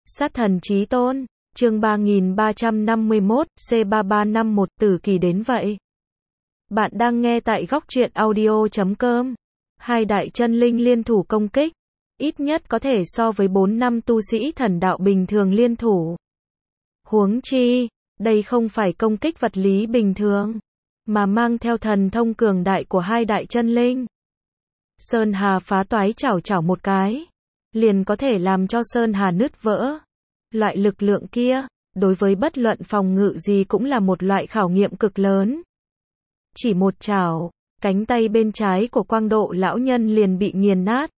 Sát thần chí tôn, chương 3351, C3351 tử kỳ đến vậy. Bạn đang nghe tại góc truyện audio.com. Hai đại chân linh liên thủ công kích, ít nhất có thể so với 4 năm tu sĩ thần đạo bình thường liên thủ. Huống chi, đây không phải công kích vật lý bình thường, mà mang theo thần thông cường đại của hai đại chân linh. Sơn Hà phá toái chảo một cái, liền có thể làm cho Sơn Hà nứt vỡ. Loại lực lượng kia, đối với bất luận phòng ngự gì cũng là một loại khảo nghiệm cực lớn. Chỉ một chảo, cánh tay bên trái của Quang Độ lão nhân liền bị nghiền nát.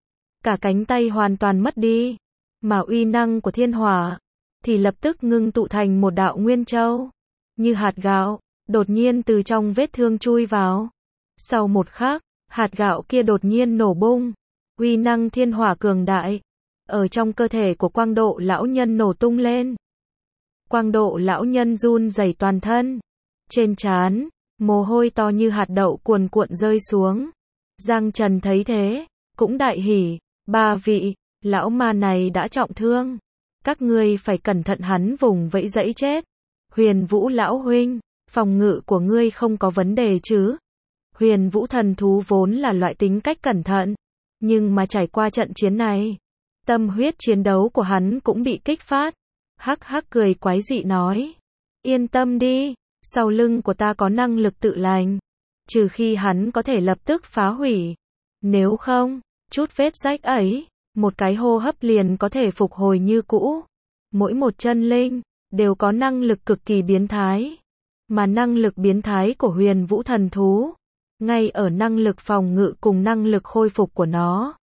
Cả cánh tay hoàn toàn mất đi, mà uy năng của thiên hỏa thì lập tức ngưng tụ thành một đạo nguyên châu, như hạt gạo, đột nhiên từ trong vết thương chui vào. Sau một khắc, hạt gạo kia đột nhiên nổ bung, uy năng thiên hỏa cường đại ở trong cơ thể của Quang Độ lão nhân nổ tung lên. Quang Độ lão nhân run rẩy toàn thân, trên trán mồ hôi to như hạt đậu cuồn cuộn rơi xuống. Giang Trần thấy thế, cũng đại hỉ, ba vị, lão ma này đã trọng thương, các ngươi phải cẩn thận hắn vùng vẫy dẫy chết. Huyền Vũ lão huynh, phòng ngự của ngươi không có vấn đề chứ? Huyền Vũ thần thú vốn là loại tính cách cẩn thận, nhưng mà trải qua trận chiến này, tâm huyết chiến đấu của hắn cũng bị kích phát. Hắc hắc cười quái dị nói, yên tâm đi, sau lưng của ta có năng lực tự lành, trừ khi hắn có thể lập tức phá hủy, nếu không, chút vết rách ấy, một cái hô hấp liền có thể phục hồi như cũ. Mỗi một chân linh đều có năng lực cực kỳ biến thái, mà năng lực biến thái của Huyền Vũ thần thú ngay ở năng lực phòng ngự cùng năng lực khôi phục của nó.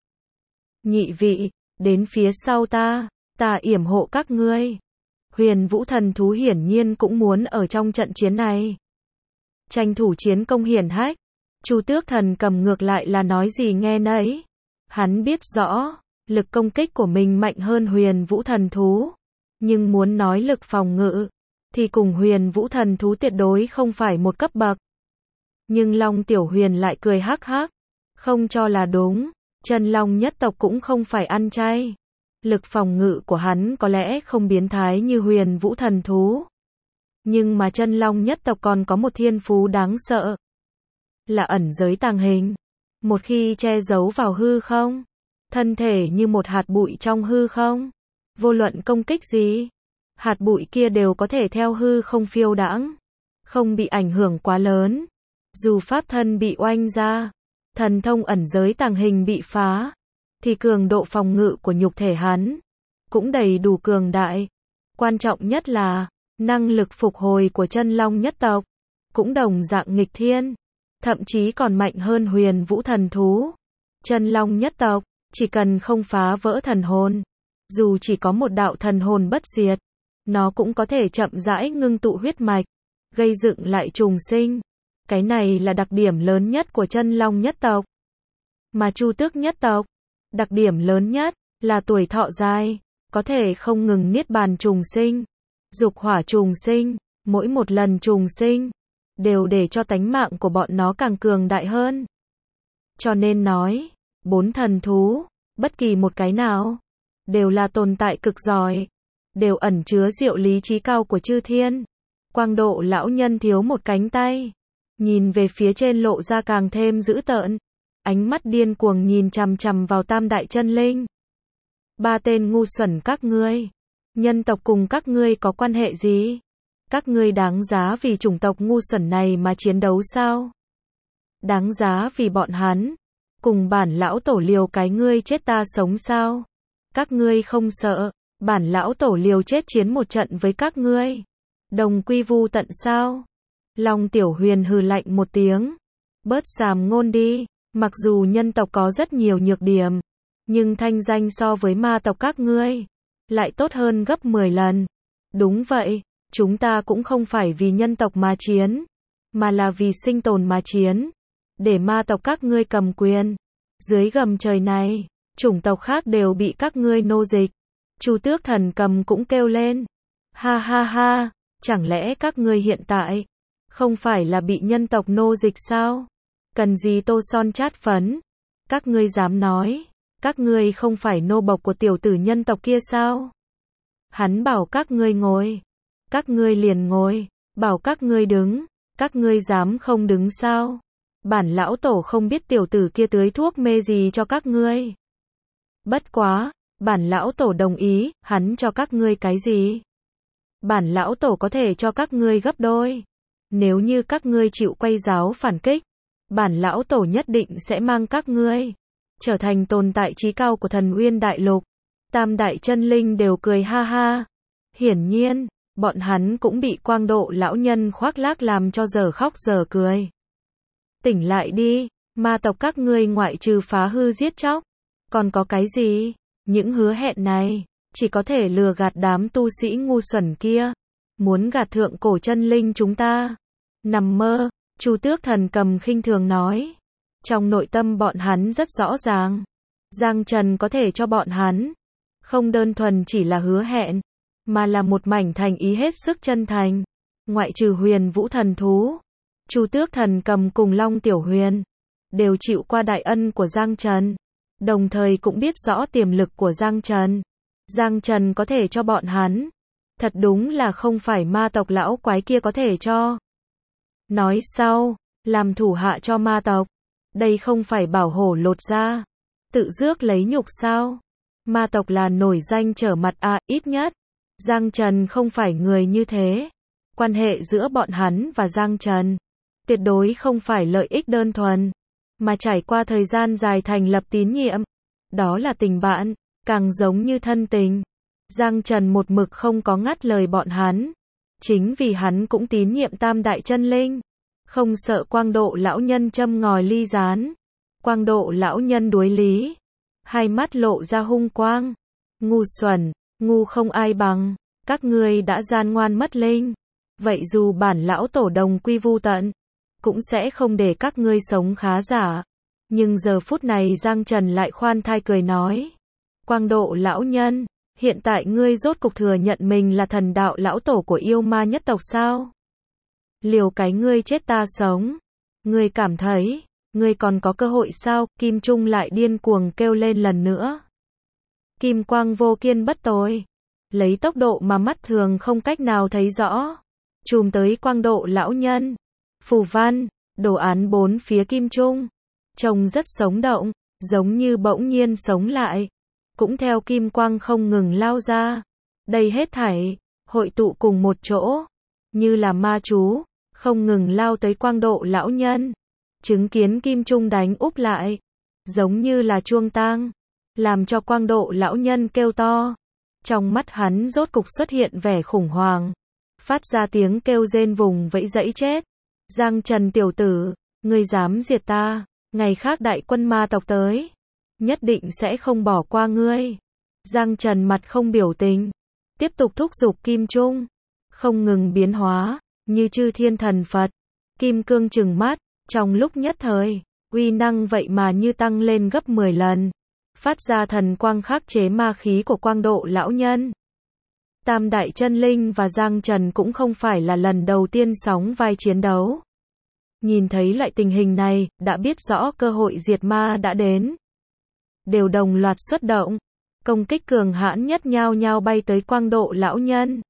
Nhị vị, đến phía sau ta yểm hộ các ngươi. Huyền Vũ thần thú hiển nhiên cũng muốn ở trong trận chiến này tranh thủ chiến công hiển hách. Chu Tước Thần Cầm ngược lại là nói gì nghe nấy. Hắn biết rõ, lực công kích của mình mạnh hơn Huyền Vũ thần thú, nhưng muốn nói lực phòng ngự thì cùng Huyền Vũ thần thú tuyệt đối không phải một cấp bậc. Nhưng Long Tiểu Huyền lại cười hắc hắc, không cho là đúng, Chân Long nhất tộc cũng không phải ăn chay. Lực phòng ngự của hắn có lẽ không biến thái như Huyền Vũ thần thú, nhưng mà Chân Long nhất tộc còn có một thiên phú đáng sợ, là ẩn giới tàng hình. Một khi che giấu vào hư không, thân thể như một hạt bụi trong hư không, vô luận công kích gì, hạt bụi kia đều có thể theo hư không phiêu đãng, không bị ảnh hưởng quá lớn. Dù pháp thân bị oanh ra, thần thông ẩn giới tàng hình bị phá, thì cường độ phòng ngự của nhục thể hắn cũng đầy đủ cường đại. Quan trọng nhất là, năng lực phục hồi của Chân Long nhất tộc cũng đồng dạng nghịch thiên, thậm chí còn mạnh hơn Huyền Vũ thần thú. Chân Long nhất tộc chỉ cần không phá vỡ thần hồn, dù chỉ có một đạo thần hồn bất diệt, nó cũng có thể chậm rãi ngưng tụ huyết mạch, gây dựng lại trùng sinh. Cái này là đặc điểm lớn nhất của Chân Long nhất tộc. Mà Chu Tước nhất tộc, đặc điểm lớn nhất là tuổi thọ dài, có thể không ngừng niết bàn trùng sinh, dục hỏa trùng sinh, mỗi một lần trùng sinh đều để cho tánh mạng của bọn nó càng cường đại hơn. Cho nên nói, 4 thần thú, bất kỳ một cái nào đều là tồn tại cực giỏi, đều ẩn chứa diệu lý trí cao của chư thiên. Quang Độ lão nhân thiếu một cánh tay, nhìn về phía trên lộ ra càng thêm dữ tợn, ánh mắt điên cuồng nhìn chằm chằm vào tam đại chân linh. Ba tên ngu xuẩn các ngươi, nhân tộc cùng các ngươi có quan hệ gì? Các ngươi đáng giá vì chủng tộc ngu xuẩn này mà chiến đấu sao? Đáng giá vì bọn hắn cùng bản lão tổ liều cái ngươi chết ta sống sao? Các ngươi không sợ bản lão tổ liều chết chiến một trận với các ngươi, đồng quy vu tận sao? Long Tiểu Huyền hừ lạnh một tiếng, bớt sàm ngôn đi. Mặc dù nhân tộc có rất nhiều nhược điểm, nhưng thanh danh so với ma tộc các ngươi lại tốt hơn gấp 10 lần. Đúng vậy, chúng ta cũng không phải vì nhân tộc mà chiến, mà là vì sinh tồn mà chiến, để ma tộc các ngươi cầm quyền. Dưới gầm trời này, chủng tộc khác đều bị các ngươi nô dịch. Chu Tước Thần Cầm cũng kêu lên, ha ha ha, chẳng lẽ các ngươi hiện tại không phải là bị nhân tộc nô dịch sao? Cần gì tô son chát phấn? Các ngươi dám nói, các ngươi không phải nô bộc của tiểu tử nhân tộc kia sao? Hắn bảo các ngươi ngồi, các ngươi liền ngồi, bảo các ngươi đứng, các ngươi dám không đứng sao? Bản lão tổ không biết tiểu tử kia tưới thuốc mê gì cho các ngươi. Bất quá, bản lão tổ đồng ý, hắn cho các ngươi cái gì? Bản lão tổ có thể cho các ngươi gấp đôi. Nếu như các ngươi chịu quay giáo phản kích, bản lão tổ nhất định sẽ mang các ngươi trở thành tồn tại chí cao của Thần Uyên Đại Lục. Tam đại chân linh đều cười ha ha. Hiển nhiên, bọn hắn cũng bị Quang Độ lão nhân khoác lác làm cho giờ khóc giờ cười. Tỉnh lại đi, ma tộc các ngươi ngoại trừ phá hư giết chóc, còn có cái gì? Những hứa hẹn này, chỉ có thể lừa gạt đám tu sĩ ngu xuẩn kia. Muốn gạt thượng cổ chân linh chúng ta. Nằm mơ, Chu Tước Thần Cầm khinh thường nói. Trong nội tâm bọn hắn rất rõ ràng. Giang Trần có thể cho bọn hắn. Không đơn thuần chỉ là hứa hẹn, mà là một mảnh thành ý hết sức chân thành. Ngoại trừ Huyền Vũ thần thú, Chu Tước Thần Cầm cùng Long Tiểu Huyền đều chịu qua đại ân của Giang Trần, đồng thời cũng biết rõ tiềm lực của Giang Trần. Giang Trần có thể cho bọn hắn, thật đúng là không phải ma tộc lão quái kia có thể cho. Nói sau, làm thủ hạ cho ma tộc, đây không phải bảo hổ lột da, tự rước lấy nhục sao? Ma tộc là nổi danh trở mặt à, ít nhất Giang Trần không phải người như thế. Quan hệ giữa bọn hắn và Giang Trần tuyệt đối không phải lợi ích đơn thuần, mà trải qua thời gian dài thành lập tín nhiệm. Đó là tình bạn, càng giống như thân tình. Giang Trần một mực không có ngắt lời bọn hắn, chính vì hắn cũng tín nhiệm Tam đại chân linh, không sợ Quang Độ lão nhân châm ngòi ly gián. Quang Độ lão nhân đối lý, hai mắt lộ ra hung quang. Ngu xuẩn, ngu không ai bằng, các ngươi đã gian ngoan mất linh. Vậy dù bản lão tổ đồng quy vu tận, cũng sẽ không để các ngươi sống khá giả. Nhưng giờ phút này Giang Trần lại khoan thai cười nói. Quang Độ lão nhân, hiện tại ngươi rốt cục thừa nhận mình là thần đạo lão tổ của yêu ma nhất tộc sao? Liều cái ngươi chết ta sống. Ngươi cảm thấy, ngươi còn có cơ hội sao? Kim Trung lại điên cuồng kêu lên lần nữa. Kim quang vô kiên bất tồi, lấy tốc độ mà mắt thường không cách nào thấy rõ, chùm tới Quang Độ lão nhân. Phù văn, đồ án bốn phía Kim Trung, trông rất sống động, giống như bỗng nhiên sống lại, cũng theo kim quang không ngừng lao ra. Đây hết thảy hội tụ cùng một chỗ, như là ma chú, không ngừng lao tới Quang Độ lão nhân. Chứng kiến Kim Trung đánh úp lại, giống như là chuông tang, làm cho Quang Độ lão nhân kêu to. Trong mắt hắn rốt cục xuất hiện vẻ khủng hoảng, phát ra tiếng kêu rên vùng vẫy dẫy chết. Giang Trần tiểu tử, ngươi dám diệt ta, ngày khác đại quân ma tộc tới, nhất định sẽ không bỏ qua ngươi. Giang Trần mặt không biểu tình, tiếp tục thúc giục Kim Trung, không ngừng biến hóa, như chư thiên thần Phật. Kim cương trừng mắt, trong lúc nhất thời, uy năng vậy mà như tăng lên gấp 10 lần, phát ra thần quang khắc chế ma khí của Quang Độ lão nhân. Tam đại chân linh và Giang Trần cũng không phải là lần đầu tiên sóng vai chiến đấu. Nhìn thấy lại tình hình này, đã biết rõ cơ hội diệt ma đã đến. Đều đồng loạt xuất động, công kích cường hãn nhất nhao nhao bay tới Quang Độ lão nhân.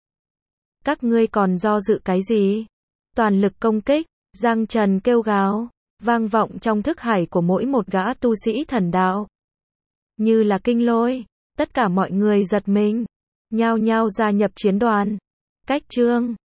Các ngươi còn do dự cái gì? Toàn lực công kích, Giang Trần kêu gào, vang vọng trong thức hải của mỗi một gã tu sĩ thần đạo. Như là kinh lôi, tất cả mọi người giật mình, nhao nhao gia nhập chiến đoàn. Cách chương